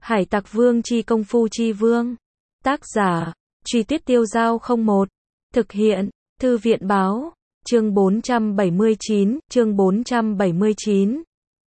Hải Tặc Vương chi công phu chi vương. Tác giả, Truy Tuyết Tiêu Dao 01. Thực hiện, Thư viện báo. Chương 479.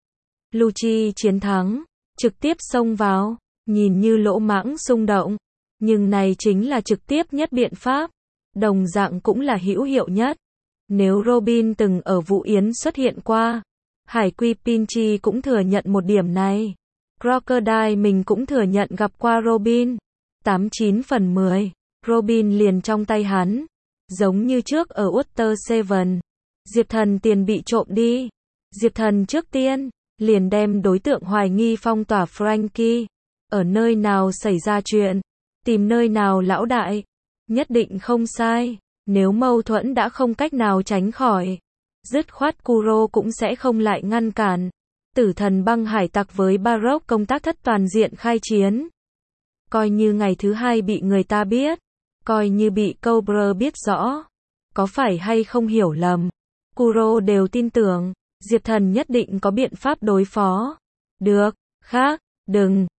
Lucci chiến thắng, trực tiếp xông vào, nhìn như lỗ mãng xung động, nhưng này chính là trực tiếp nhất biện pháp, đồng dạng cũng là hữu hiệu nhất. Nếu Robin từng ở Vũ Yến xuất hiện qua, Hải Quy Pinchy cũng thừa nhận một điểm này. Crocodile mình cũng thừa nhận gặp qua Robin. 89 phần 10, Robin liền trong tay hắn. Giống như trước ở Water Seven, Diệp Thần tiền bị trộm đi. Diệp Thần trước tiên, liền đem đối tượng hoài nghi phong tỏa Frankie. Ở nơi nào xảy ra chuyện, tìm nơi nào lão đại. Nhất định không sai, nếu mâu thuẫn đã không cách nào tránh khỏi. Dứt khoát Kuro cũng sẽ không lại ngăn cản. Tử thần băng hải tặc với Baroque công tác thất toàn diện khai chiến. Coi như ngày thứ hai bị người ta biết, coi như bị Cobra biết rõ, có phải hay không hiểu lầm, Kuro đều tin tưởng, Diệp Thần nhất định có biện pháp đối phó. Được, khác, đừng,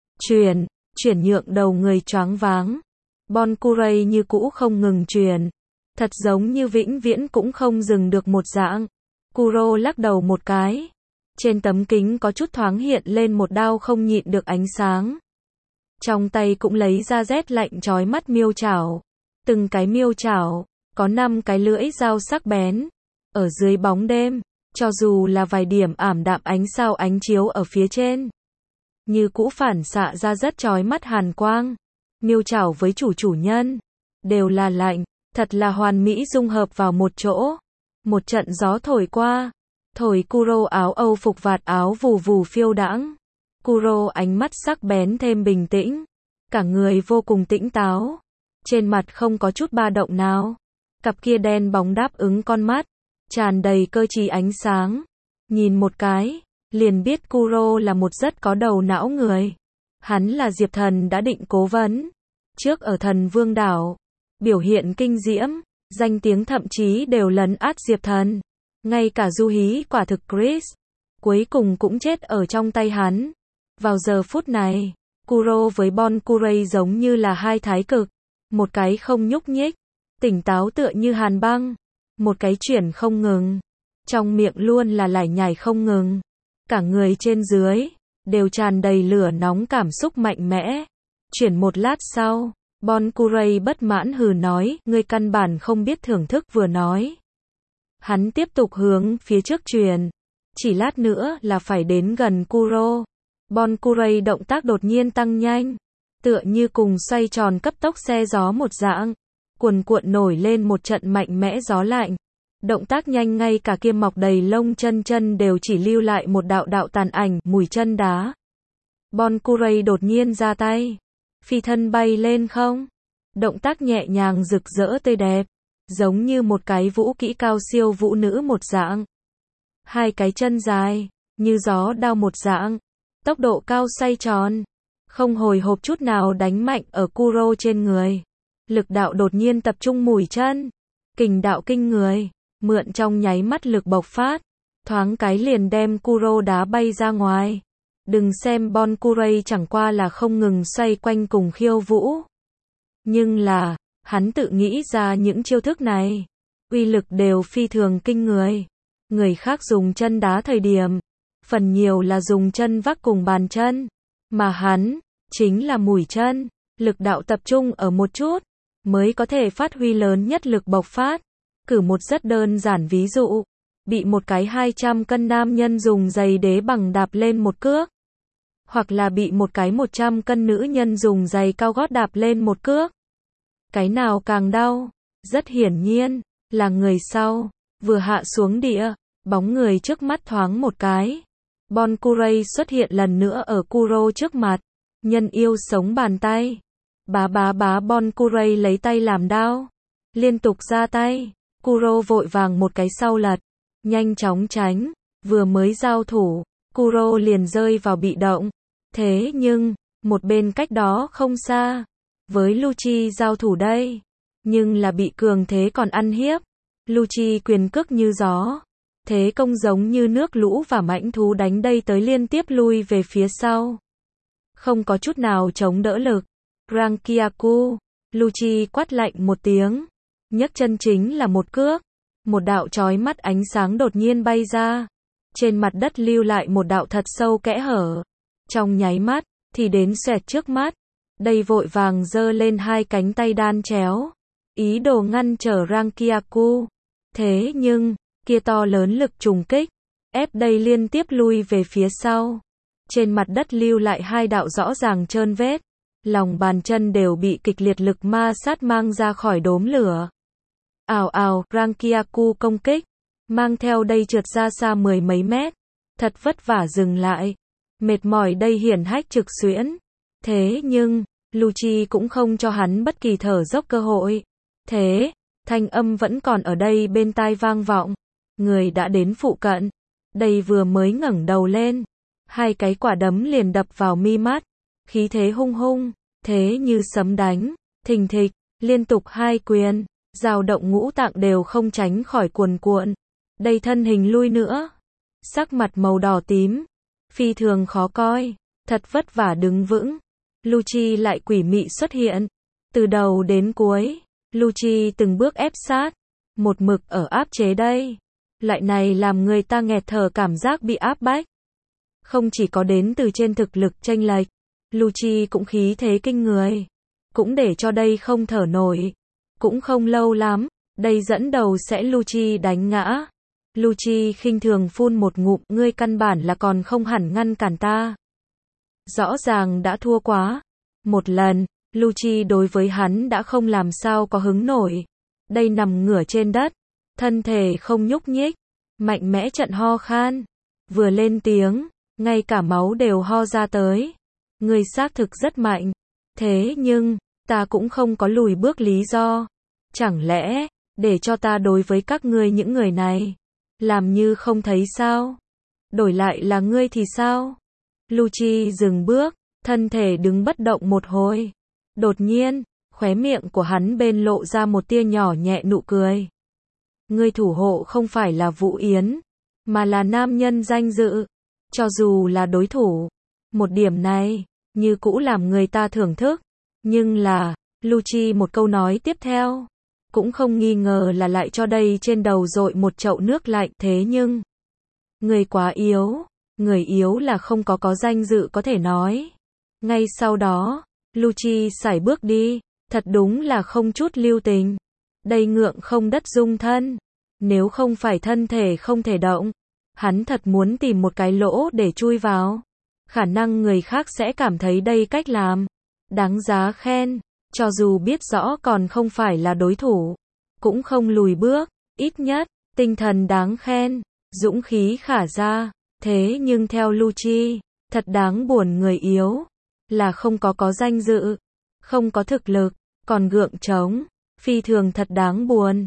chuyển nhượng đầu người choáng váng. Bon Curry như cũ không ngừng chuyển, thật giống như vĩnh viễn cũng không dừng được một dạng. Kuro lắc đầu một cái. Trên tấm kính có chút thoáng hiện lên một đao không nhịn được ánh sáng. Trong tay cũng lấy ra rét lạnh chói mắt miêu chảo. Từng cái miêu chảo, có 5 cái lưỡi dao sắc bén. Ở dưới bóng đêm, cho dù là vài điểm ảm đạm ánh sao ánh chiếu ở phía trên, như cũ phản xạ ra rất chói mắt hàn quang. Miêu chảo với chủ nhân, đều là lạnh, thật là hoàn mỹ dung hợp vào một chỗ. Một trận gió thổi qua, thổi Kuro áo Âu phục vạt áo vù vù phiêu đãng. Kuro ánh mắt sắc bén thêm bình tĩnh, cả người vô cùng tĩnh táo, trên mặt không có chút ba động nào. Cặp kia đen bóng đáp ứng con mắt, tràn đầy cơ trí ánh sáng. Nhìn một cái, liền biết Kuro là một rất có đầu não người. Hắn là Diệp Thần đã định cố vấn, trước ở Thần Vương đảo, biểu hiện kinh diễm, danh tiếng thậm chí đều lấn át Diệp Thần. Ngay cả Du Hí quả thực Chris, cuối cùng cũng chết ở trong tay hắn. Vào giờ phút này, Kuro với Bon Curry giống như là hai thái cực, một cái không nhúc nhích, tỉnh táo tựa như hàn băng, một cái chuyển không ngừng, trong miệng luôn là lải nhải không ngừng, cả người trên dưới đều tràn đầy lửa nóng cảm xúc mạnh mẽ. Chuyển một lát sau, Bon Curry bất mãn hừ nói, ngươi căn bản không biết thưởng thức vừa nói. Hắn tiếp tục hướng phía trước truyền, chỉ lát nữa là phải đến gần Kuro. Bon Curry động tác đột nhiên tăng nhanh, tựa như cùng xoay tròn cấp tốc xe gió một dạng, cuồn cuộn nổi lên một trận mạnh mẽ gió lạnh. Động tác nhanh ngay cả kia mọc đầy lông chân đều chỉ lưu lại một đạo đạo tàn ảnh, mùi chân đá. Bon Curry đột nhiên ra tay, phi thân bay lên không. Động tác nhẹ nhàng rực rỡ tươi đẹp, giống như một cái vũ kỹ cao siêu vũ nữ một dạng. Hai cái chân dài, như gió đao một dạng, tốc độ cao xoay tròn, không hồi hộp chút nào đánh mạnh ở Kuro trên người. Lực đạo đột nhiên tập trung mũi chân, kình đạo kinh người, mượn trong nháy mắt lực bộc phát, thoáng cái liền đem Kuro đá bay ra ngoài. Đừng xem Bon Curry chẳng qua là không ngừng xoay quanh cùng khiêu vũ, nhưng là, hắn tự nghĩ ra những chiêu thức này, uy lực đều phi thường kinh người. Người khác dùng chân đá thời điểm, phần nhiều là dùng chân vác cùng bàn chân, mà hắn, chính là mũi chân, lực đạo tập trung ở một chút, mới có thể phát huy lớn nhất lực bộc phát. Cử một rất đơn giản ví dụ, bị một cái 200 cân nam nhân dùng giày đế bằng đạp lên một cước, hoặc là bị một cái 100 cân nữ nhân dùng giày cao gót đạp lên một cước. Cái nào càng đau? Rất hiển nhiên, là người sau. Vừa hạ xuống địa, bóng người trước mắt thoáng một cái. Bon Curry xuất hiện lần nữa ở Kuro trước mặt. Nhân yêu sống bàn tay. Bá Bon Curry lấy tay làm đao, liên tục ra tay. Kuro vội vàng một cái sau lật, nhanh chóng tránh. Vừa mới giao thủ, Kuro liền rơi vào bị động. Thế nhưng, một bên cách đó không xa, với Lucci giao thủ đây, nhưng là bị cường thế còn ăn hiếp. Lucci quyền cước như gió, thế công giống như nước lũ và mãnh thú đánh đây tới liên tiếp lui về phía sau. không có chút nào chống đỡ lực. Rankiaku, Lucci quát lạnh một tiếng, nhấc chân chính là một cước, một đạo chói mắt ánh sáng đột nhiên bay ra, trên mặt đất lưu lại một đạo thật sâu kẽ hở, trong nháy mắt, thì đến xoẹt trước mắt, đây vội vàng giơ lên hai cánh tay đan chéo, ý đồ ngăn trở Rankiaku, thế nhưng, kia to lớn lực trùng kích, ép đây liên tiếp lui về phía sau, trên mặt đất lưu lại hai đạo rõ ràng trơn vết, lòng bàn chân đều bị kịch liệt lực ma sát mang ra khỏi đốm lửa. Ào ào, Rankiaku công kích, mang theo đây trượt ra xa mười mấy mét, thật vất vả dừng lại, mệt mỏi đây hiển hách trực xuyễn. Thế nhưng, Lucci cũng không cho hắn bất kỳ thở dốc cơ hội. Thế, thanh âm vẫn còn ở đây bên tai vang vọng, người đã đến phụ cận, đây vừa mới ngẩng đầu lên, hai cái quả đấm liền đập vào mi mắt, khí thế hung hung, thế như sấm đánh, thình thịch, liên tục hai quyền, dao động ngũ tạng đều không tránh khỏi cuồn cuộn, đây thân hình lui nữa, sắc mặt màu đỏ tím, phi thường khó coi, thật vất vả đứng vững, Lucci lại quỷ mị xuất hiện, từ đầu đến cuối, Lucci từng bước ép sát, một mực ở áp chế đây, lại này làm người ta nghẹt thở cảm giác bị áp bách, không chỉ có đến từ trên thực lực chênh lệch, Lucci cũng khí thế kinh người, cũng để cho đây không thở nổi, cũng không lâu lắm, đây dẫn đầu sẽ Lucci đánh ngã. Lucci khinh thường phun một ngụm, ngươi căn bản là còn không hẳn ngăn cản ta. Rõ ràng đã thua quá. Một lần, Lucci đối với hắn đã không làm sao có hứng nổi. Đây nằm ngửa trên đất, thân thể không nhúc nhích, mạnh mẽ trận ho khan. Vừa lên tiếng, ngay cả máu đều ho ra tới. Ngươi xác thực rất mạnh. Thế nhưng, ta cũng không có lùi bước lý do. Chẳng lẽ, để cho ta đối với các ngươi những người này, làm như không thấy sao? Đổi lại là ngươi thì sao? Lucci dừng bước, thân thể đứng bất động một hồi. Đột nhiên, khóe miệng của hắn bên lộ ra một tia nhỏ nhẹ nụ cười. Ngươi thủ hộ không phải là Vũ Yến, mà là nam nhân danh dự. Cho dù là đối thủ, một điểm này, như cũ làm người ta thưởng thức. Nhưng là, Lucci một câu nói tiếp theo, cũng không nghi ngờ là lại cho đây trên đầu dội một chậu nước lạnh. Thế nhưng, người quá yếu, người yếu là không có danh dự có thể nói. Ngay sau đó, Lucci sải bước đi, thật đúng là không chút lưu tình. Đây ngượng không đất dung thân, nếu không phải thân thể không thể động, hắn thật muốn tìm một cái lỗ để chui vào. Khả năng người khác sẽ cảm thấy đây cách làm đáng giá khen, cho dù biết rõ còn không phải là đối thủ, cũng không lùi bước, ít nhất, tinh thần đáng khen, dũng khí khả ra. Thế nhưng theo Lucci, thật đáng buồn người yếu, là không có danh dự, không có thực lực, còn gượng chống, phi thường thật đáng buồn.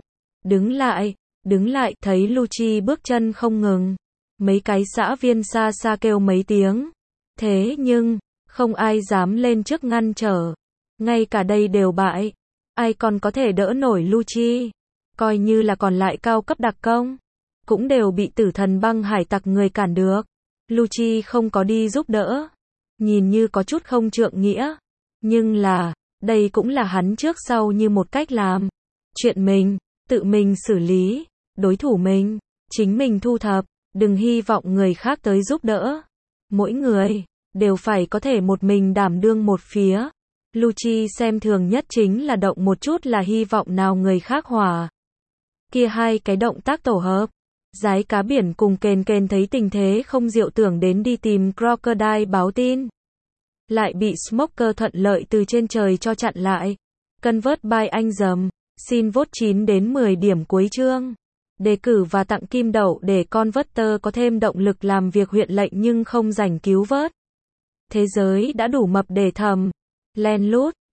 Đứng lại, thấy Lucci bước chân không ngừng, mấy cái xã viên xa xa kêu mấy tiếng, thế nhưng, không ai dám lên trước ngăn trở, ngay cả đây đều bại, ai còn có thể đỡ nổi Lucci, coi như là còn lại cao cấp đặc công, cũng đều bị tử thần băng hải tặc người cản được. Lucci không có đi giúp đỡ, nhìn như có chút không trượng nghĩa, nhưng là, đây cũng là hắn trước sau như một cách làm. Chuyện mình, tự mình xử lý, đối thủ mình, chính mình thu thập, đừng hy vọng người khác tới giúp đỡ. Mỗi người, đều phải có thể một mình đảm đương một phía. Lucci xem thường nhất chính là động một chút là hy vọng nào người khác hòa. Kia hai cái động tác tổ hợp. Giái cá biển cùng kền thấy tình thế không diệu tưởng đến đi tìm Crocodile báo tin. Lại bị Smoker thuận lợi từ trên trời cho chặn lại. Convert by anh dầm. Xin vote 9 đến 10 điểm cuối chương. Đề cử và tặng kim đậu để Converter có thêm động lực làm việc huyện lệnh nhưng không rảnh cứu vớt. Thế giới đã đủ mập để thầm. Len lút.